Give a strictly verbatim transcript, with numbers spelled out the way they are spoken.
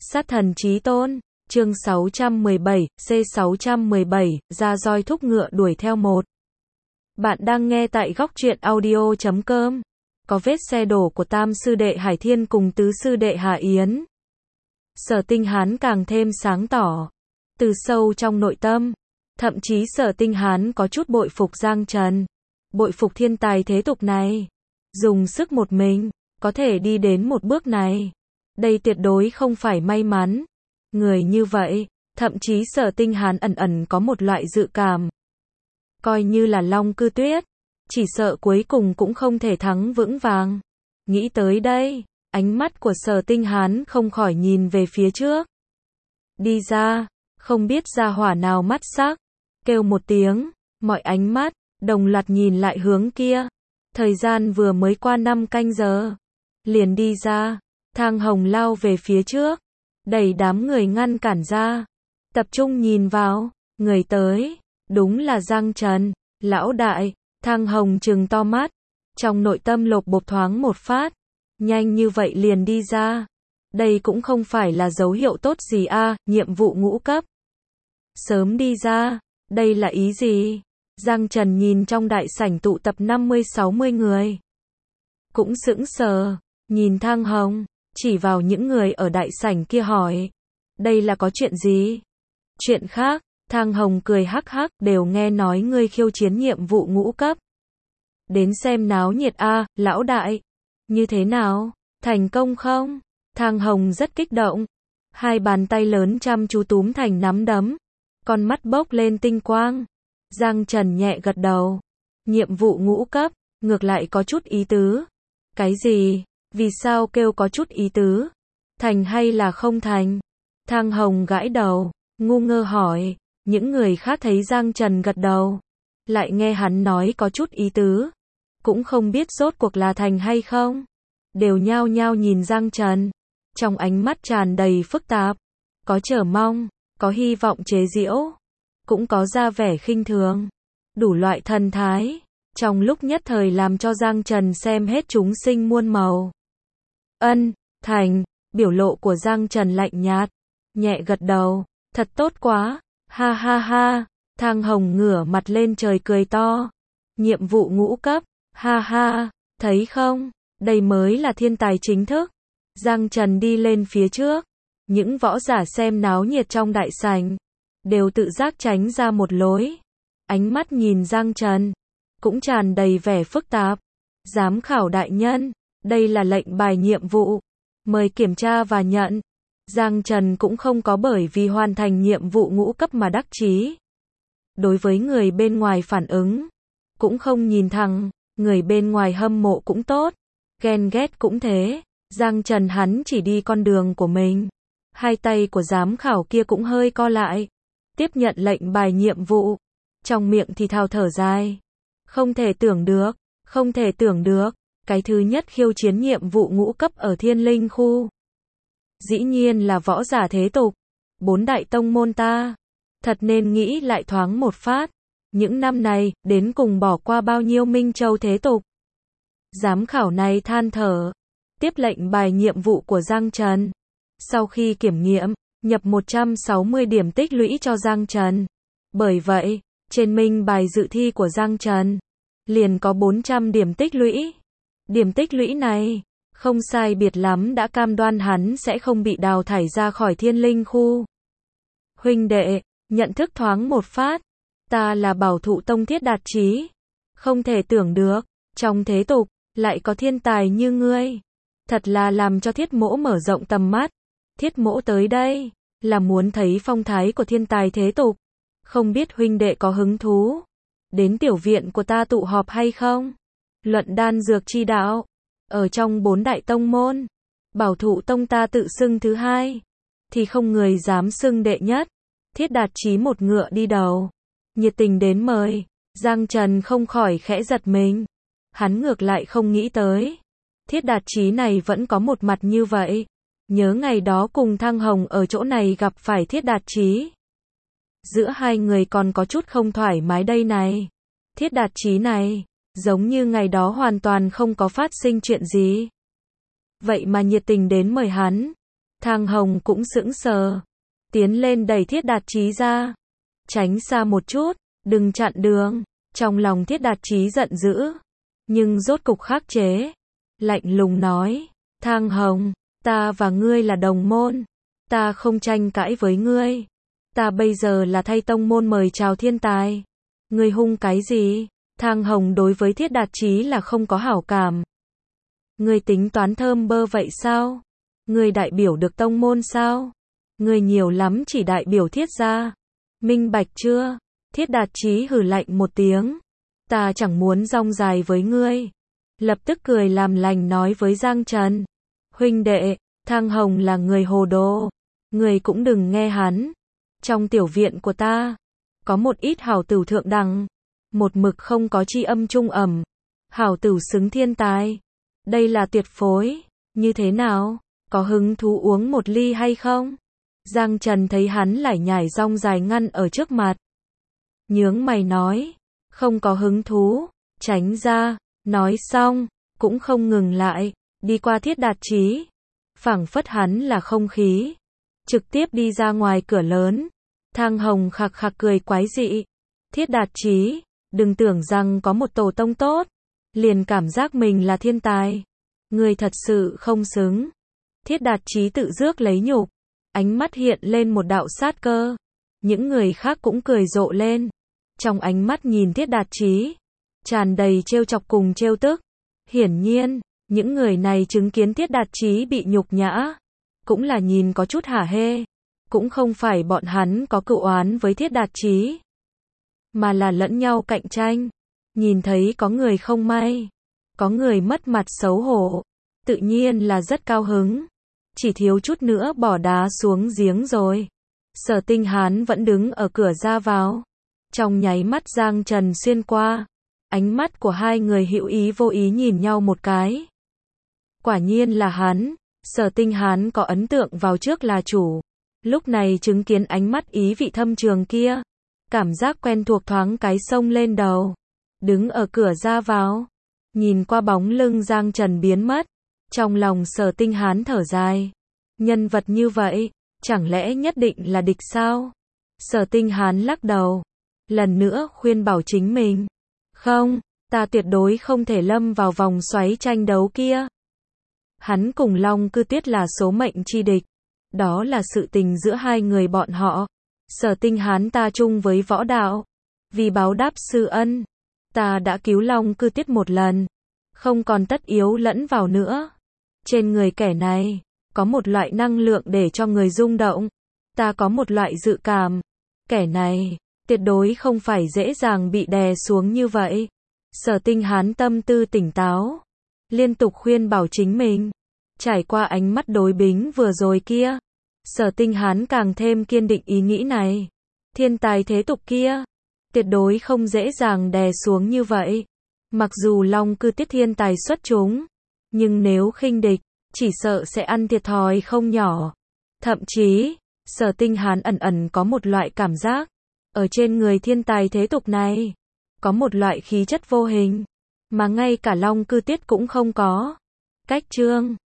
Sát thần chí tôn, chương sáu trăm mười bảy, C sáu trăm mười bảy, ra roi thúc ngựa đuổi theo một. Bạn đang nghe tại góc truyện audio chấm com. Có vết xe đổ của tam sư đệ Hải Thiên cùng tứ sư đệ Hà Yến. Sở Tinh Hán càng thêm sáng tỏ. Từ sâu trong nội tâm, thậm chí Sở Tinh Hán có chút bội phục Giang Trần. Bội phục thiên tài thế tục này. Dùng sức một mình, có thể đi đến một bước này. Đây tuyệt đối không phải may mắn. Người như vậy, thậm chí Sở Tinh Hán ẩn ẩn có một loại dự cảm. Coi như là Long Cư Tuyết, chỉ sợ cuối cùng cũng không thể thắng vững vàng. Nghĩ tới đây, ánh mắt của Sở Tinh Hán không khỏi nhìn về phía trước. Đi ra, không biết ra hỏa nào mắt sắc, kêu một tiếng, mọi ánh mắt đồng loạt nhìn lại hướng kia. Thời gian vừa mới qua năm canh giờ, liền đi ra. Thang Hồng lao về phía trước, đẩy đám người ngăn cản ra, tập trung nhìn vào, người tới, đúng là Giang Trần, lão đại. Thang Hồng trừng to mắt, trong nội tâm lột bột thoáng một phát, nhanh như vậy liền đi ra, đây cũng không phải là dấu hiệu tốt gì a, à, nhiệm vụ ngũ cấp. Sớm đi ra, đây là ý gì? Giang Trần nhìn trong đại sảnh tụ tập năm mươi sáu mươi người, cũng sững sờ, nhìn Thang Hồng, chỉ vào những người ở đại sảnh kia hỏi, đây là có chuyện gì? Chuyện khác. Thang Hồng cười hắc hắc, đều nghe nói ngươi khiêu chiến nhiệm vụ ngũ cấp. Đến xem náo nhiệt a, à, lão đại. Như thế nào? Thành công không? Thang Hồng rất kích động. Hai bàn tay lớn chăm chú túm thành nắm đấm. Con mắt bốc lên tinh quang. Giang Trần nhẹ gật đầu. Nhiệm vụ ngũ cấp, ngược lại có chút ý tứ. Cái gì? Vì sao kêu có chút ý tứ? Thành hay là không thành? Thang Hồng gãi đầu, ngu ngơ hỏi. Những người khác thấy Giang Trần gật đầu, lại nghe hắn nói có chút ý tứ, cũng không biết rốt cuộc là thành hay không, đều nhao nhao nhìn Giang Trần, trong ánh mắt tràn đầy phức tạp, có chờ mong, có hy vọng chế giễu, cũng có ra vẻ khinh thường, đủ loại thần thái, trong lúc nhất thời làm cho Giang Trần xem hết chúng sinh muôn màu. Ân, thành, biểu lộ của Giang Trần lạnh nhạt, nhẹ gật đầu, thật tốt quá. Ha ha ha, Thang Hồng ngửa mặt lên trời cười to. Nhiệm vụ ngũ cấp, ha ha, thấy không, đây mới là thiên tài chính thức. Giang Trần đi lên phía trước, những võ giả xem náo nhiệt trong đại sảnh, đều tự giác tránh ra một lối. Ánh mắt nhìn Giang Trần, cũng tràn đầy vẻ phức tạp. Giám khảo đại nhân, đây là lệnh bài nhiệm vụ, mời kiểm tra và nhận. Giang Trần cũng không có bởi vì hoàn thành nhiệm vụ ngũ cấp mà đắc chí. Đối với người bên ngoài phản ứng, cũng không nhìn thẳng, người bên ngoài hâm mộ cũng tốt, ghen ghét cũng thế. Giang Trần hắn chỉ đi con đường của mình. Hai tay của giám khảo kia cũng hơi co lại, tiếp nhận lệnh bài nhiệm vụ, trong miệng thì thào thở dài. Không thể tưởng được, không thể tưởng được, cái thứ nhất khiêu chiến nhiệm vụ ngũ cấp ở Thiên Linh khu. Dĩ nhiên là võ giả thế tục, bốn đại tông môn ta, thật nên nghĩ lại thoáng một phát, những năm này, đến cùng bỏ qua bao nhiêu Minh Châu thế tục. Giám khảo này than thở, tiếp lệnh bài nhiệm vụ của Giang Trần. Sau khi kiểm nghiệm, nhập một trăm sáu mươi điểm tích lũy cho Giang Trần. Bởi vậy, trên minh bài dự thi của Giang Trần, liền có bốn trăm điểm tích lũy. Điểm tích lũy này, không sai biệt lắm đã cam đoan hắn sẽ không bị đào thải ra khỏi Thiên Linh khu. Huynh đệ, nhận thức thoáng một phát, ta là Bảo Thụ Tông Thiết Đạt Chí. Không thể tưởng được, trong thế tục, lại có thiên tài như ngươi. Thật là làm cho Thiết Mỗ mở rộng tầm mắt. Thiết Mỗ tới đây, là muốn thấy phong thái của thiên tài thế tục. Không biết huynh đệ có hứng thú, đến tiểu viện của ta tụ họp hay không? Luận đan dược chi đạo. Ở trong bốn đại tông môn, Bảo Thụ Tông ta tự xưng thứ hai, thì không người dám xưng đệ nhất. Thiết Đạt Chí một ngựa đi đầu, nhiệt tình đến mời. Giang Trần không khỏi khẽ giật mình. Hắn ngược lại không nghĩ tới, Thiết Đạt Chí này vẫn có một mặt như vậy. Nhớ ngày đó cùng Thang Hồng ở chỗ này gặp phải Thiết Đạt Chí, giữa hai người còn có chút không thoải mái đây này. Thiết Đạt Chí này, giống như ngày đó hoàn toàn không có phát sinh chuyện gì. Vậy mà nhiệt tình đến mời hắn. Thang Hồng cũng sững sờ. Tiến lên đẩy Thiết Đạt Chí ra. Tránh xa một chút, đừng chặn đường. Trong lòng Thiết Đạt Chí giận dữ. Nhưng rốt cục khắc chế. Lạnh lùng nói. Thang Hồng, ta và ngươi là đồng môn. Ta không tranh cãi với ngươi. Ta bây giờ là thay tông môn mời chào thiên tài. Ngươi hung cái gì? Thang Hồng đối với Thiết Đạt Chí là không có hảo cảm. Ngươi tính toán thơm bơ vậy sao? Ngươi đại biểu được tông môn sao? Ngươi nhiều lắm chỉ đại biểu Thiết gia. Minh bạch chưa? Thiết Đạt Chí hừ lạnh một tiếng. Ta chẳng muốn rong dài với ngươi. Lập tức cười làm lành nói với Giang Trần. Huynh đệ, Thang Hồng là người hồ đồ. Ngươi cũng đừng nghe hắn. Trong tiểu viện của ta, có một ít hảo tửu thượng đẳng. Một mực không có chi âm trung ẩm. Hảo tửu xứng thiên tài. Đây là tuyệt phối. Như thế nào? Có hứng thú uống một ly hay không? Giang Trần thấy hắn lải nhải rong dài ngăn ở trước mặt. Nhướng mày nói. Không có hứng thú. Tránh ra. Nói xong. Cũng không ngừng lại. Đi qua Thiết Đạt Chí. Phảng phất hắn là không khí. Trực tiếp đi ra ngoài cửa lớn. Thang Hồng khạc khạc cười quái dị. Thiết Đạt Chí. Đừng tưởng rằng có một tổ tông tốt. Liền cảm giác mình là thiên tài. Người thật sự không xứng. Thiết Đạt Chí tự rước lấy nhục. Ánh mắt hiện lên một đạo sát cơ. Những người khác cũng cười rộ lên. Trong ánh mắt nhìn Thiết Đạt Chí. Tràn đầy trêu chọc cùng trêu tức. Hiển nhiên, những người này chứng kiến Thiết Đạt Chí bị nhục nhã. Cũng là nhìn có chút hả hê. Cũng không phải bọn hắn có cựu oán với Thiết Đạt Chí. Mà là lẫn nhau cạnh tranh. Nhìn thấy có người không may. Có người mất mặt xấu hổ. Tự nhiên là rất cao hứng. Chỉ thiếu chút nữa bỏ đá xuống giếng rồi. Sở Tinh Hán vẫn đứng ở cửa ra vào. Trong nháy mắt Giang Trần xuyên qua. Ánh mắt của hai người hữu ý vô ý nhìn nhau một cái. Quả nhiên là hắn. Sở Tinh Hán có ấn tượng vào trước là chủ. Lúc này chứng kiến ánh mắt ý vị thâm trường kia. Cảm giác quen thuộc thoáng cái sông lên đầu. Đứng ở cửa ra vào. Nhìn qua bóng lưng Giang Trần biến mất. Trong lòng Sở Tinh Hán thở dài. Nhân vật như vậy, chẳng lẽ nhất định là địch sao? Sở Tinh Hán lắc đầu. Lần nữa khuyên bảo chính mình. Không, ta tuyệt đối không thể lâm vào vòng xoáy tranh đấu kia. Hắn cùng Long Cư Tuyết là số mệnh chi địch. Đó là sự tình giữa hai người bọn họ. Sở Tinh Hán ta chung với võ đạo. Vì báo đáp sư ân. Ta đã cứu Long Cư Tuyết một lần. Không còn tất yếu lẫn vào nữa. Trên người kẻ này, có một loại năng lượng để cho người rung động. Ta có một loại dự cảm. Kẻ này, tuyệt đối không phải dễ dàng bị đè xuống như vậy. Sở Tinh Hán tâm tư tỉnh táo. Liên tục khuyên bảo chính mình. Trải qua ánh mắt đối bính vừa rồi kia. Sở Tinh Hán càng thêm kiên định ý nghĩ này. Thiên tài thế tục kia. Tuyệt đối không dễ dàng đè xuống như vậy. Mặc dù Long Cư Tuyết thiên tài xuất chúng. Nhưng nếu khinh địch, chỉ sợ sẽ ăn thiệt thòi không nhỏ. Thậm chí, Sở Tinh Hán ẩn ẩn có một loại cảm giác. Ở trên người thiên tài thế tục này. Có một loại khí chất vô hình. Mà ngay cả Long Cư Tuyết cũng không có. Cách chương